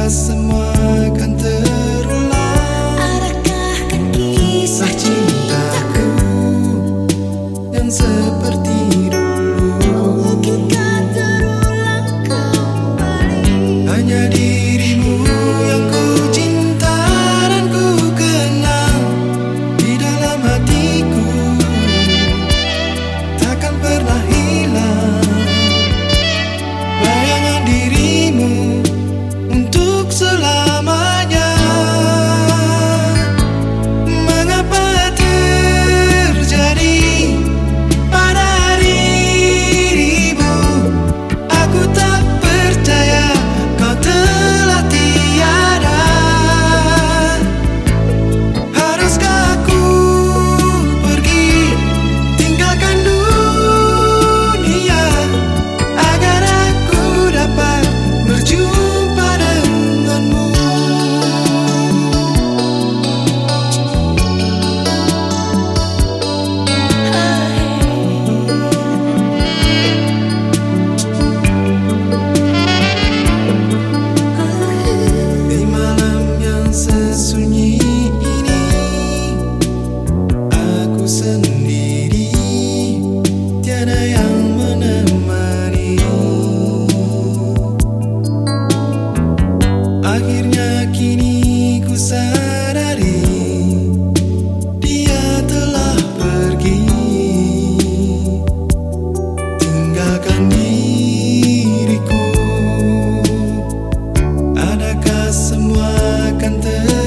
semua akan terulang? Adakah kisah cintaku yang seperti dulu? mungkinkah terulang kembali? Hanya dirimu yang ku cinta dan ku kenal di dalam hatiku, takkan pernah hilang bayangan dirimu untuk selamanya. Mengapa terjadi pada dirimu? Aku tak percaya kau telah tiada. Haruskah aku pergi tinggalkan dunia agar aku dapat berjumpa denganmu? Di malam yang sesunyi ini, aku sendiri, tiada yang menemani. Akhirnya kini ku sadari dia telah pergi, tinggalkan diriku. Adakah semua akan